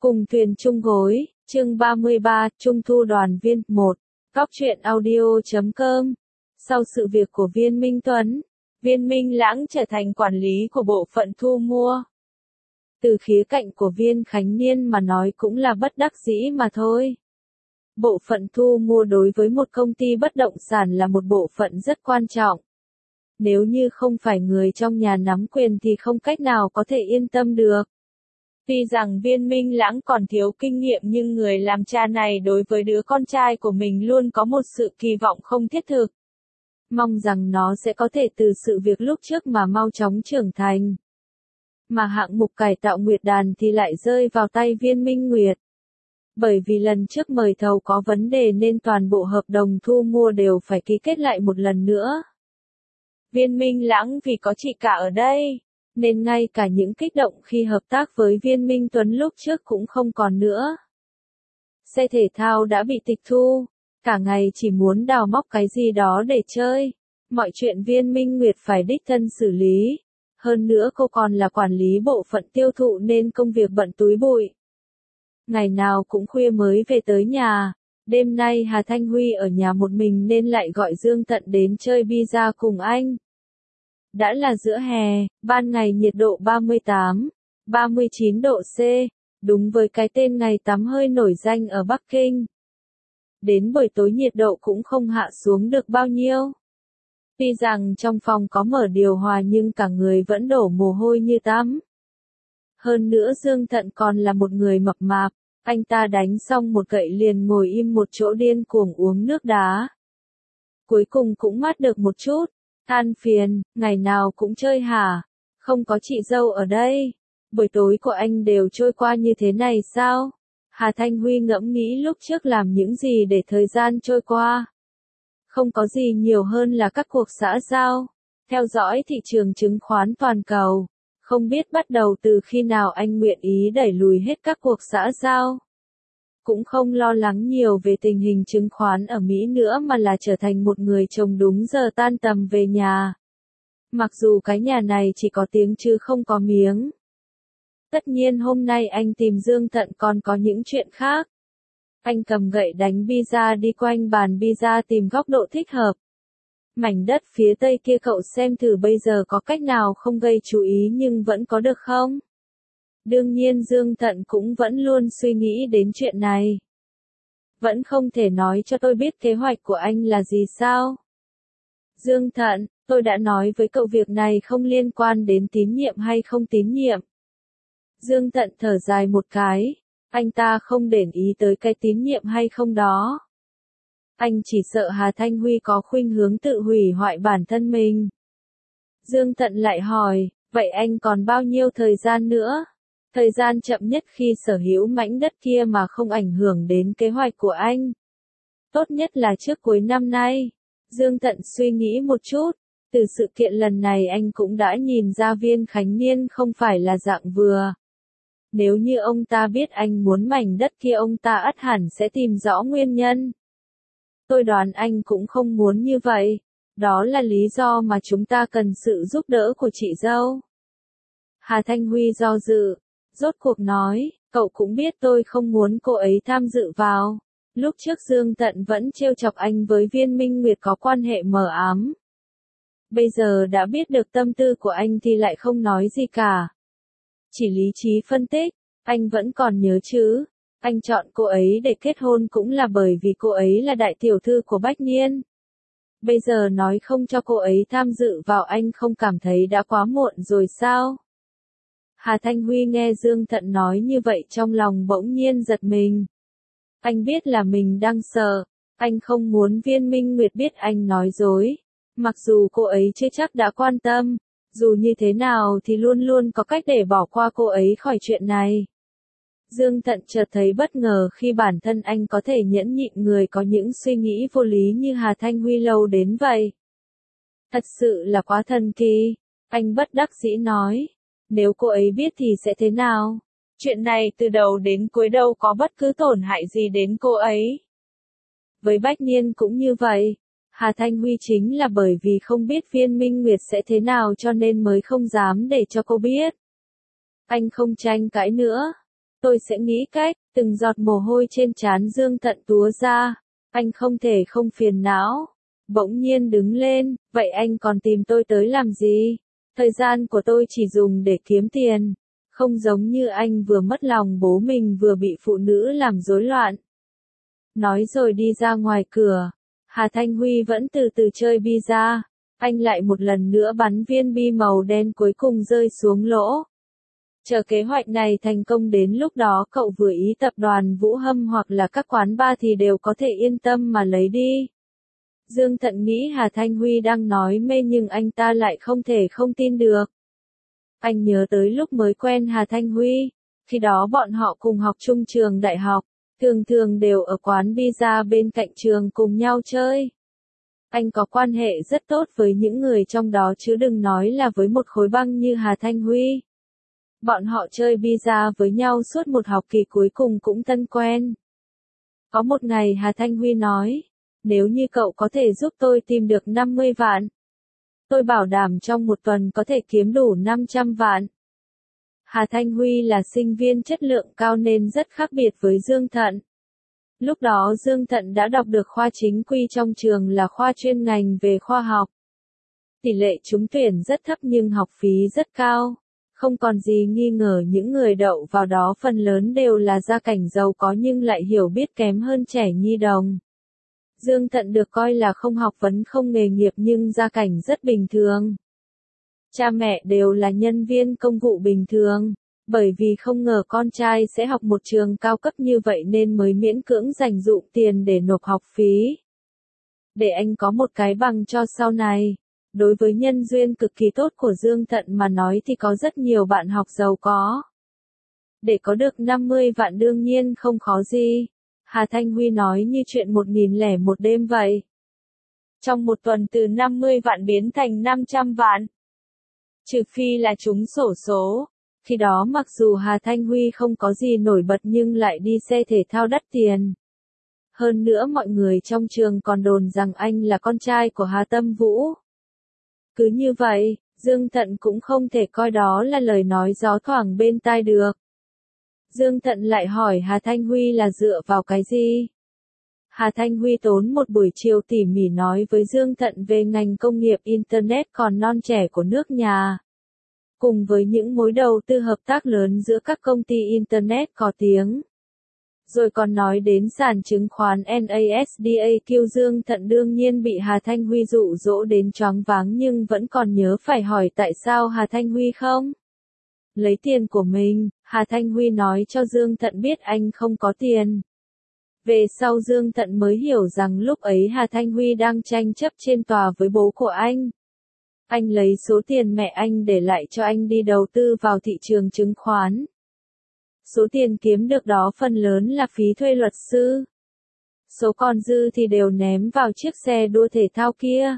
Cùng thuyền chung gối, chương 33, Trung thu đoàn viên, 1. Góc truyện audio.com. Sau sự việc của Viên Minh Tuấn, Viên Minh Lãng trở thành quản lý của bộ phận thu mua. Từ khía cạnh của Viên Khánh Niên mà nói cũng là bất đắc dĩ mà thôi. Bộ phận thu mua đối với một công ty bất động sản là một bộ phận rất quan trọng. Nếu như không phải người trong nhà nắm quyền thì không cách nào có thể yên tâm được. Tuy rằng Viên Minh Lãng còn thiếu kinh nghiệm nhưng người làm cha này đối với đứa con trai của mình luôn có một sự kỳ vọng không thiết thực. Mong rằng nó sẽ có thể từ sự việc lúc trước mà mau chóng trưởng thành. Mà hạng mục cải tạo Nguyệt Đàn thì lại rơi vào tay Viên Minh Nguyệt. Bởi vì lần trước mời thầu có vấn đề nên toàn bộ hợp đồng thu mua đều phải ký kết lại một lần nữa. Viên Minh Lãng vì có chị cả ở đây, nên ngay cả những kích động khi hợp tác với Viên Minh Tuấn lúc trước cũng không còn nữa. Xe thể thao đã bị tịch thu, cả ngày chỉ muốn đào móc cái gì đó để chơi. Mọi chuyện Viên Minh Nguyệt phải đích thân xử lý. Hơn nữa cô còn là quản lý bộ phận tiêu thụ nên công việc bận túi bụi. Ngày nào cũng khuya mới về tới nhà. Đêm nay Hà Thanh Huy ở nhà một mình nên lại gọi Dương Tận đến chơi pizza cùng anh. Đã là giữa hè, ban ngày nhiệt độ 38, 39 độ C, đúng với cái tên ngày tắm hơi nổi danh ở Bắc Kinh. Đến buổi tối nhiệt độ cũng không hạ xuống được bao nhiêu. Tuy rằng trong phòng có mở điều hòa nhưng cả người vẫn đổ mồ hôi như tắm. Hơn nữa Dương Thận còn là một người mập mạp, anh ta đánh xong một gậy liền ngồi im một chỗ điên cuồng uống nước đá. Cuối cùng cũng mát được một chút. Than phiền, ngày nào cũng chơi hả? Không có chị dâu ở đây. Buổi tối của anh đều trôi qua như thế này sao? Hà Thanh Huy ngẫm nghĩ lúc trước làm những gì để thời gian trôi qua. Không có gì nhiều hơn là các cuộc xã giao, theo dõi thị trường chứng khoán toàn cầu. Không biết bắt đầu từ khi nào anh nguyện ý đẩy lùi hết các cuộc xã giao. Cũng không lo lắng nhiều về tình hình chứng khoán ở Mỹ nữa mà là trở thành một người chồng đúng giờ tan tầm về nhà. Mặc dù cái nhà này chỉ có tiếng chứ không có miếng. Tất nhiên hôm nay anh tìm Dương Tận còn có những chuyện khác. Anh cầm gậy đánh pizza đi quanh bàn pizza tìm góc độ thích hợp. Mảnh đất phía tây kia cậu xem thử bây giờ có cách nào không gây chú ý nhưng vẫn có được không? Đương nhiên Dương Tận cũng vẫn luôn suy nghĩ đến chuyện này. Vẫn không thể nói cho tôi biết kế hoạch của anh là gì sao? Dương Tận, tôi đã nói với cậu việc này không liên quan đến tín nhiệm hay không tín nhiệm. Dương Tận thở dài một cái, anh ta không để ý tới cái tín nhiệm hay không đó. Anh chỉ sợ Hà Thanh Huy có khuynh hướng tự hủy hoại bản thân mình. Dương Tận lại hỏi, vậy anh còn bao nhiêu thời gian nữa? Thời gian chậm nhất khi sở hữu mảnh đất kia mà không ảnh hưởng đến kế hoạch của anh. Tốt nhất là trước cuối năm nay. Dương Tận suy nghĩ một chút. Từ sự kiện lần này anh cũng đã nhìn ra Viên Khánh Niên không phải là dạng vừa. Nếu như ông ta biết anh muốn mảnh đất kia ông ta ắt hẳn sẽ tìm rõ nguyên nhân. Tôi đoán anh cũng không muốn như vậy. Đó là lý do mà chúng ta cần sự giúp đỡ của chị dâu. Hà Thanh Huy do dự. Rốt cuộc nói, cậu cũng biết tôi không muốn cô ấy tham dự vào. Lúc trước Dương Tận vẫn trêu chọc anh với Viên Minh Nguyệt có quan hệ mờ ám. Bây giờ đã biết được tâm tư của anh thì lại không nói gì cả. Chỉ lý trí phân tích, anh vẫn còn nhớ chứ. Anh chọn cô ấy để kết hôn cũng là bởi vì cô ấy là đại tiểu thư của Bách Niên. Bây giờ nói không cho cô ấy tham dự vào anh không cảm thấy đã quá muộn rồi sao? Hà Thanh Huy nghe Dương Thận nói như vậy trong lòng bỗng nhiên giật mình. Anh biết là mình đang sợ, anh không muốn Viên Minh Nguyệt biết anh nói dối. Mặc dù cô ấy chưa chắc đã quan tâm, dù như thế nào thì luôn luôn có cách để bỏ qua cô ấy khỏi chuyện này. Dương Thận chợt thấy bất ngờ khi bản thân anh có thể nhẫn nhịn người có những suy nghĩ vô lý như Hà Thanh Huy lâu đến vậy. Thật sự là quá thần kỳ, anh bất đắc dĩ nói. Nếu cô ấy biết thì sẽ thế nào? Chuyện này từ đầu đến cuối đâu có bất cứ tổn hại gì đến cô ấy. Với Bách Niên cũng như vậy. Hà Thanh Huy chính là bởi vì không biết Viên Minh Nguyệt sẽ thế nào cho nên mới không dám để cho cô biết. Anh không tranh cãi nữa. Tôi sẽ nghĩ cách, từng giọt mồ hôi trên trán Dương Thận túa ra. Anh không thể không phiền não. Bỗng nhiên đứng lên, vậy anh còn tìm tôi tới làm gì? Thời gian của tôi chỉ dùng để kiếm tiền. Không giống như anh vừa mất lòng bố mình vừa bị phụ nữ làm rối loạn. Nói rồi đi ra ngoài cửa. Hà Thanh Huy vẫn từ từ chơi bi ra. Anh lại một lần nữa bắn viên bi màu đen cuối cùng rơi xuống lỗ. Chờ kế hoạch này thành công đến lúc đó cậu vừa ý tập đoàn Vũ Hâm hoặc là các quán bar thì đều có thể yên tâm mà lấy đi. Dương Thận nghĩ Hà Thanh Huy đang nói mê nhưng anh ta lại không thể không tin được. Anh nhớ tới lúc mới quen Hà Thanh Huy. Khi đó bọn họ cùng học chung trường đại học. Thường thường đều ở quán pizza bên cạnh trường cùng nhau chơi. Anh có quan hệ rất tốt với những người trong đó chứ đừng nói là với một khối băng như Hà Thanh Huy. Bọn họ chơi pizza với nhau suốt một học kỳ cuối cùng cũng thân quen. Có một ngày Hà Thanh Huy nói, nếu như cậu có thể giúp tôi tìm được 50 vạn, tôi bảo đảm trong một tuần có thể kiếm đủ 500 vạn. Hà Thanh Huy là sinh viên chất lượng cao nên rất khác biệt với Dương Thận. Lúc đó Dương Thận đã đọc được khoa chính quy trong trường là khoa chuyên ngành về khoa học. Tỷ lệ trúng tuyển rất thấp nhưng học phí rất cao. Không còn gì nghi ngờ những người đậu vào đó phần lớn đều là gia cảnh giàu có nhưng lại hiểu biết kém hơn trẻ nhi đồng. Dương Thận được coi là không học vấn không nghề nghiệp nhưng gia cảnh rất bình thường. Cha mẹ đều là nhân viên công vụ bình thường. Bởi vì không ngờ con trai sẽ học một trường cao cấp như vậy nên mới miễn cưỡng dành dụm tiền để nộp học phí. Để anh có một cái bằng cho sau này. Đối với nhân duyên cực kỳ tốt của Dương Thận mà nói thì có rất nhiều bạn học giàu có. Để có được 50 vạn đương nhiên không khó gì. Hà Thanh Huy nói như chuyện 1001 đêm vậy. Trong một tuần từ 50 vạn biến thành 500 vạn. Trừ phi là trúng xổ số. Khi đó mặc dù Hà Thanh Huy không có gì nổi bật nhưng lại đi xe thể thao đắt tiền. Hơn nữa mọi người trong trường còn đồn rằng anh là con trai của Hà Tâm Vũ. Cứ như vậy, Dương Thận cũng không thể coi đó là lời nói gió thoảng bên tai được. Dương Thận lại hỏi Hà Thanh Huy là dựa vào cái gì? Hà Thanh Huy tốn một buổi chiều tỉ mỉ nói với Dương Thận về ngành công nghiệp Internet còn non trẻ của nước nhà. Cùng với những mối đầu tư hợp tác lớn giữa các công ty Internet có tiếng. Rồi còn nói đến sàn chứng khoán NASDAQ. Dương Thận đương nhiên bị Hà Thanh Huy dụ dỗ đến choáng váng nhưng vẫn còn nhớ phải hỏi tại sao Hà Thanh Huy không lấy tiền của mình. Hà Thanh Huy nói cho Dương Thận biết anh không có tiền. Về sau Dương Thận mới hiểu rằng lúc ấy Hà Thanh Huy đang tranh chấp trên tòa với bố của anh. Anh lấy số tiền mẹ anh để lại cho anh đi đầu tư vào thị trường chứng khoán. Số tiền kiếm được đó phần lớn là phí thuê luật sư. Số còn dư thì đều ném vào chiếc xe đua thể thao kia.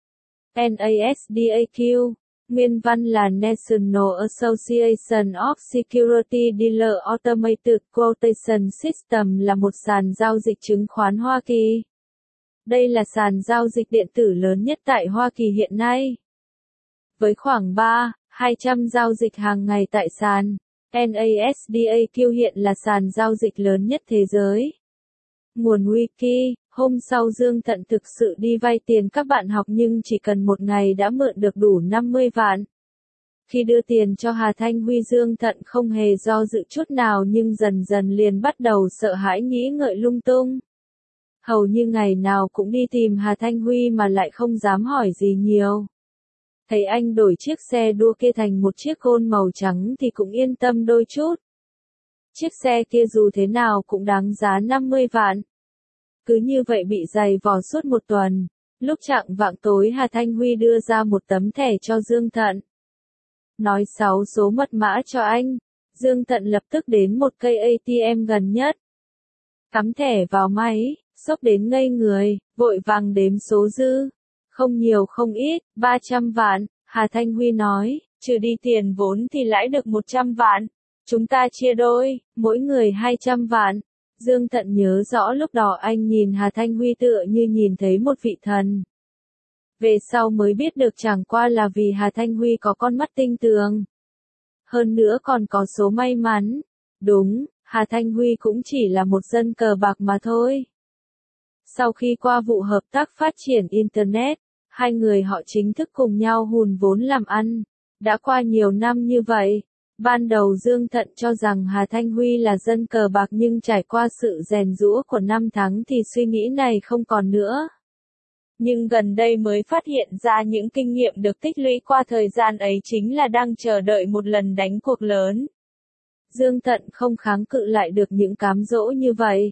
NASDAQ, nguyên văn là National Association of Security Dealer Automated Quotation System, là một sàn giao dịch chứng khoán Hoa Kỳ. Đây là sàn giao dịch điện tử lớn nhất tại Hoa Kỳ hiện nay. Với khoảng 300-200 giao dịch hàng ngày tại sàn, NASDAQ hiện là sàn giao dịch lớn nhất thế giới. Nguồn wiki, hôm sau Dương Thận thực sự đi vay tiền các bạn học nhưng chỉ cần một ngày đã mượn được đủ 50 vạn. Khi đưa tiền cho Hà Thanh Huy Dương Thận không hề do dự chút nào nhưng dần dần liền bắt đầu sợ hãi nghĩ ngợi lung tung. Hầu như ngày nào cũng đi tìm Hà Thanh Huy mà lại không dám hỏi gì nhiều. Thấy anh đổi chiếc xe đua kia thành một chiếc Gôn màu trắng thì cũng yên tâm đôi chút. Chiếc xe kia dù thế nào cũng đáng giá 50 vạn. Cứ như vậy bị giày vò suốt một tuần. Lúc chạng vạng tối Hà Thanh Huy đưa ra một tấm thẻ cho Dương Thận. Nói 6 số mật mã cho anh. Dương Thận lập tức đến một cây ATM gần nhất. Cắm thẻ vào máy, sốc đến ngây người, vội vàng đếm số dư. Không nhiều không ít, 300 vạn, Hà Thanh Huy nói, trừ đi tiền vốn thì lãi được 100 vạn. Chúng ta chia đôi, mỗi người 200 vạn. Dương Thận nhớ rõ lúc đó anh nhìn Hà Thanh Huy tựa như nhìn thấy một vị thần. Về sau mới biết được chẳng qua là vì Hà Thanh Huy có con mắt tinh tường. Hơn nữa còn có số may mắn. Đúng, Hà Thanh Huy cũng chỉ là một dân cờ bạc mà thôi. Sau khi qua vụ hợp tác phát triển Internet, hai người họ chính thức cùng nhau hùn vốn làm ăn. Đã qua nhiều năm như vậy, ban đầu Dương Thận cho rằng Hà Thanh Huy là dân cờ bạc nhưng trải qua sự rèn giũa của 5 tháng thì suy nghĩ này không còn nữa. Nhưng gần đây mới phát hiện ra những kinh nghiệm được tích lũy qua thời gian ấy chính là đang chờ đợi một lần đánh cuộc lớn. Dương Thận không kháng cự lại được những cám dỗ như vậy.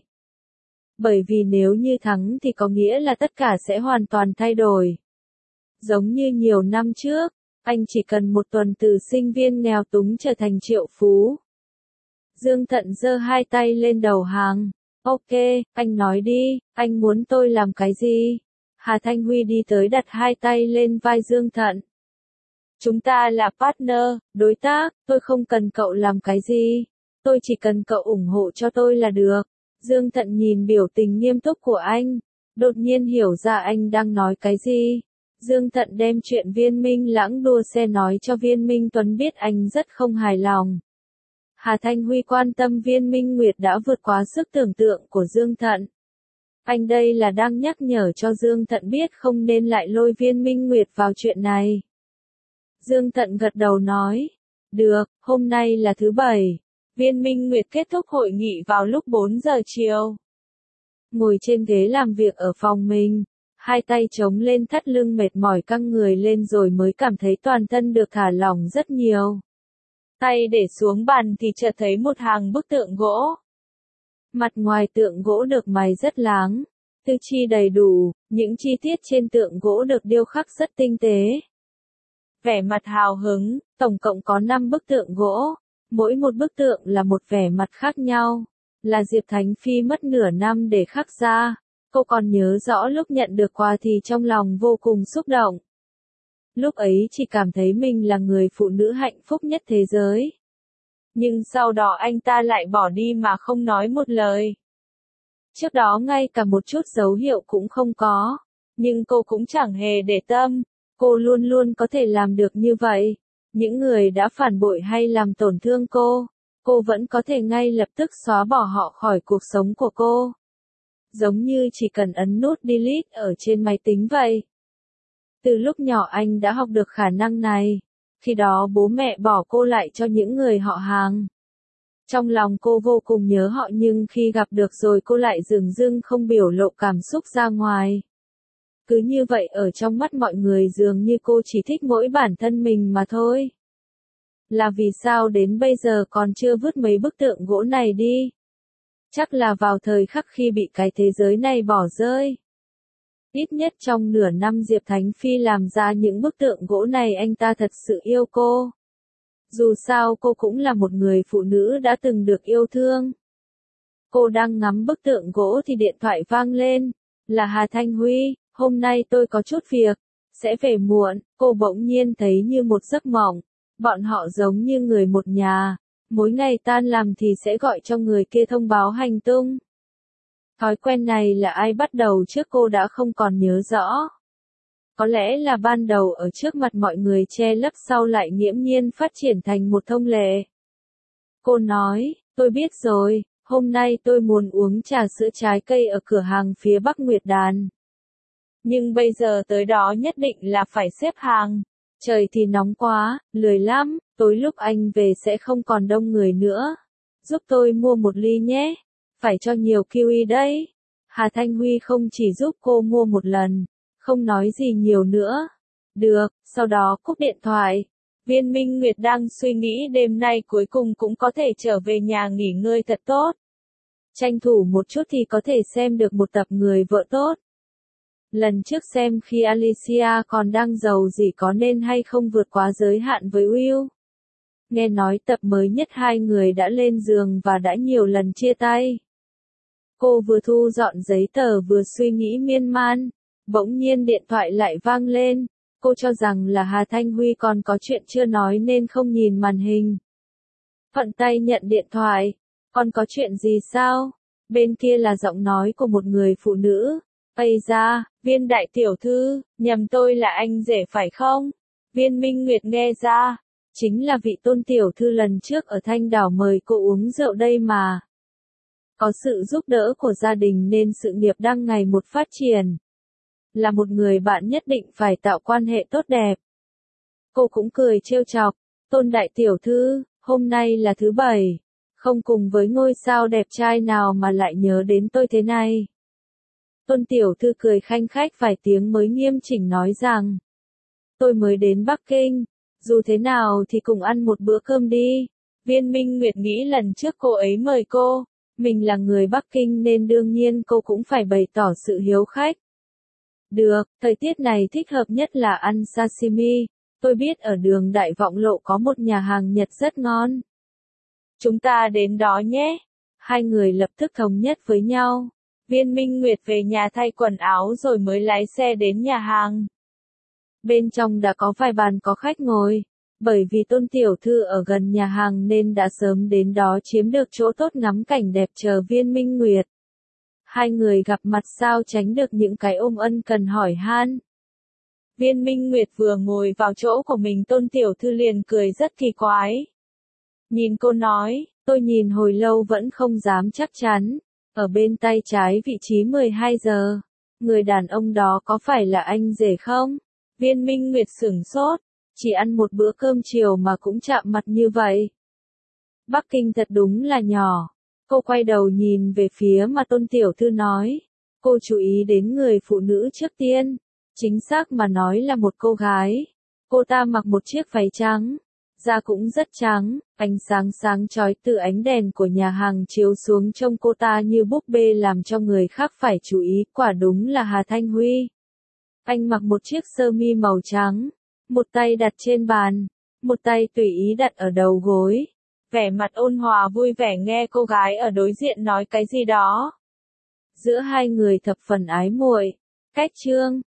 Bởi vì nếu như thắng thì có nghĩa là tất cả sẽ hoàn toàn thay đổi. Giống như nhiều năm trước, anh chỉ cần một tuần từ sinh viên nghèo túng trở thành triệu phú. Dương Thận giơ hai tay lên đầu hàng. Ok, anh nói đi, anh muốn tôi làm cái gì? Hà Thanh Huy đi tới đặt hai tay lên vai Dương Thận. Chúng ta là partner, đối tác, tôi không cần cậu làm cái gì. Tôi chỉ cần cậu ủng hộ cho tôi là được. Dương Thận nhìn biểu tình nghiêm túc của anh, đột nhiên hiểu ra anh đang nói cái gì. Dương Thận đem chuyện Viên Minh Lãng đua xe nói cho Viên Minh Tuấn biết, anh rất không hài lòng. Hà Thanh Huy quan tâm Viên Minh Nguyệt đã vượt quá sức tưởng tượng của Dương Thận. Anh đây là đang nhắc nhở cho Dương Thận biết không nên lại lôi Viên Minh Nguyệt vào chuyện này. Dương Thận gật đầu nói, được, hôm nay là thứ Bảy. Viên Minh Nguyệt kết thúc hội nghị vào lúc 4 giờ chiều. Ngồi trên ghế làm việc ở phòng mình, hai tay chống lên thắt lưng mệt mỏi căng người lên rồi mới cảm thấy toàn thân được thả lỏng rất nhiều. Tay để xuống bàn thì chợt thấy một hàng bức tượng gỗ. Mặt ngoài tượng gỗ được mài rất láng, tư chi đầy đủ, những chi tiết trên tượng gỗ được điêu khắc rất tinh tế. Vẻ mặt hào hứng, tổng cộng có 5 bức tượng gỗ, mỗi một bức tượng là một vẻ mặt khác nhau, là Diệp Thánh Phi mất nửa năm để khắc ra. Cô còn nhớ rõ lúc nhận được quà thì trong lòng vô cùng xúc động. Lúc ấy chỉ cảm thấy mình là người phụ nữ hạnh phúc nhất thế giới. Nhưng sau đó anh ta lại bỏ đi mà không nói một lời. Trước đó ngay cả một chút dấu hiệu cũng không có, nhưng cô cũng chẳng hề để tâm, cô luôn luôn có thể làm được như vậy. Những người đã phản bội hay làm tổn thương cô vẫn có thể ngay lập tức xóa bỏ họ khỏi cuộc sống của cô. Giống như chỉ cần ấn nút delete ở trên máy tính vậy. Từ lúc nhỏ anh đã học được khả năng này. Khi đó bố mẹ bỏ cô lại cho những người họ hàng. Trong lòng cô vô cùng nhớ họ nhưng khi gặp được rồi cô lại dửng dưng không biểu lộ cảm xúc ra ngoài. Cứ như vậy ở trong mắt mọi người dường như cô chỉ thích mỗi bản thân mình mà thôi. Là vì sao đến bây giờ còn chưa vứt mấy bức tượng gỗ này đi? Chắc là vào thời khắc khi bị cái thế giới này bỏ rơi. Ít nhất trong nửa năm Diệp Thánh Phi làm ra những bức tượng gỗ này anh ta thật sự yêu cô. Dù sao cô cũng là một người phụ nữ đã từng được yêu thương. Cô đang ngắm bức tượng gỗ thì điện thoại vang lên. Là Hà Thanh Huy, hôm nay tôi có chút việc, sẽ về muộn. Cô bỗng nhiên thấy như một giấc mộng. Bọn họ giống như người một nhà. Mỗi ngày tan làm thì sẽ gọi cho người kia thông báo hành tung. Thói quen này là ai bắt đầu trước cô đã không còn nhớ rõ. Có lẽ là ban đầu ở trước mặt mọi người che lấp sau lại nghiễm nhiên phát triển thành một thông lệ. Cô nói, tôi biết rồi, hôm nay tôi muốn uống trà sữa trái cây ở cửa hàng phía Bắc Nguyệt Đàn. Nhưng bây giờ tới đó nhất định là phải xếp hàng. Trời thì nóng quá, lười lắm, tối lúc anh về sẽ không còn đông người nữa. Giúp tôi mua một ly nhé. Phải cho nhiều kiwi đấy. Hà Thanh Huy không chỉ giúp cô mua một lần, không nói gì nhiều nữa. Được, sau đó cúp điện thoại. Viên Minh Nguyệt đang suy nghĩ đêm nay cuối cùng cũng có thể trở về nhà nghỉ ngơi thật tốt. Tranh thủ một chút thì có thể xem được một tập Người Vợ Tốt. Lần trước xem khi Alicia còn đang giàu gì có nên hay không vượt quá giới hạn với Will. Nghe nói tập mới nhất hai người đã lên giường và đã nhiều lần chia tay. Cô vừa thu dọn giấy tờ vừa suy nghĩ miên man, bỗng nhiên điện thoại lại vang lên. Cô cho rằng là Hà Thanh Huy còn có chuyện chưa nói nên không nhìn màn hình. Thuận tay nhận điện thoại. Còn có chuyện gì sao? Bên kia là giọng nói của một người phụ nữ. Ây da, Viên đại tiểu thư, nhầm tôi là anh rể phải không? Viên Minh Nguyệt nghe ra. Chính là vị Tôn tiểu thư lần trước ở Thanh Đảo mời cô uống rượu đây mà. Có sự giúp đỡ của gia đình nên sự nghiệp đang ngày một phát triển. Là một người bạn nhất định phải tạo quan hệ tốt đẹp. Cô cũng cười trêu chọc, Tôn đại tiểu thư, hôm nay là thứ bảy, không cùng với ngôi sao đẹp trai nào mà lại nhớ đến tôi thế này. Tôn tiểu thư cười khanh khách vài tiếng mới nghiêm chỉnh nói rằng, tôi mới đến Bắc Kinh, dù thế nào thì cùng ăn một bữa cơm đi. Viên Minh Nguyệt nghĩ lần trước cô ấy mời cô, mình là người Bắc Kinh nên đương nhiên cô cũng phải bày tỏ sự hiếu khách. Được, thời tiết này thích hợp nhất là ăn sashimi, tôi biết ở đường Đại Vọng Lộ có một nhà hàng Nhật rất ngon. Chúng ta đến đó nhé. Hai người lập tức thống nhất với nhau. Viên Minh Nguyệt về nhà thay quần áo rồi mới lái xe đến nhà hàng. Bên trong đã có vài bàn có khách ngồi, bởi vì Tôn tiểu thư ở gần nhà hàng nên đã sớm đến đó chiếm được chỗ tốt ngắm cảnh đẹp chờ Viên Minh Nguyệt. Hai người gặp mặt sao tránh được những cái ôm ân cần hỏi han. Viên Minh Nguyệt vừa ngồi vào chỗ của mình Tôn tiểu thư liền cười rất kỳ quái. Nhìn cô nói, tôi nhìn hồi lâu vẫn không dám chắc chắn. Ở bên tay trái vị trí 12 giờ, người đàn ông đó có phải là anh rể không? Viên Minh Nguyệt sửng sốt, chỉ ăn một bữa cơm chiều mà cũng chạm mặt như vậy. Bắc Kinh thật đúng là nhỏ. Cô quay đầu nhìn về phía mà Tôn tiểu thư nói. Cô chú ý đến người phụ nữ trước tiên. Chính xác mà nói là một cô gái. Cô ta mặc một chiếc váy trắng. Da cũng rất trắng, ánh sáng sáng chói từ ánh đèn của nhà hàng chiếu xuống trông cô ta như búp bê làm cho người khác phải chú ý, quả đúng là Hà Thanh Huy. Anh mặc một chiếc sơ mi màu trắng, một tay đặt trên bàn, một tay tùy ý đặt ở đầu gối. Vẻ mặt ôn hòa vui vẻ nghe cô gái ở đối diện nói cái gì đó. Giữa hai người thập phần ái muội. Cách chương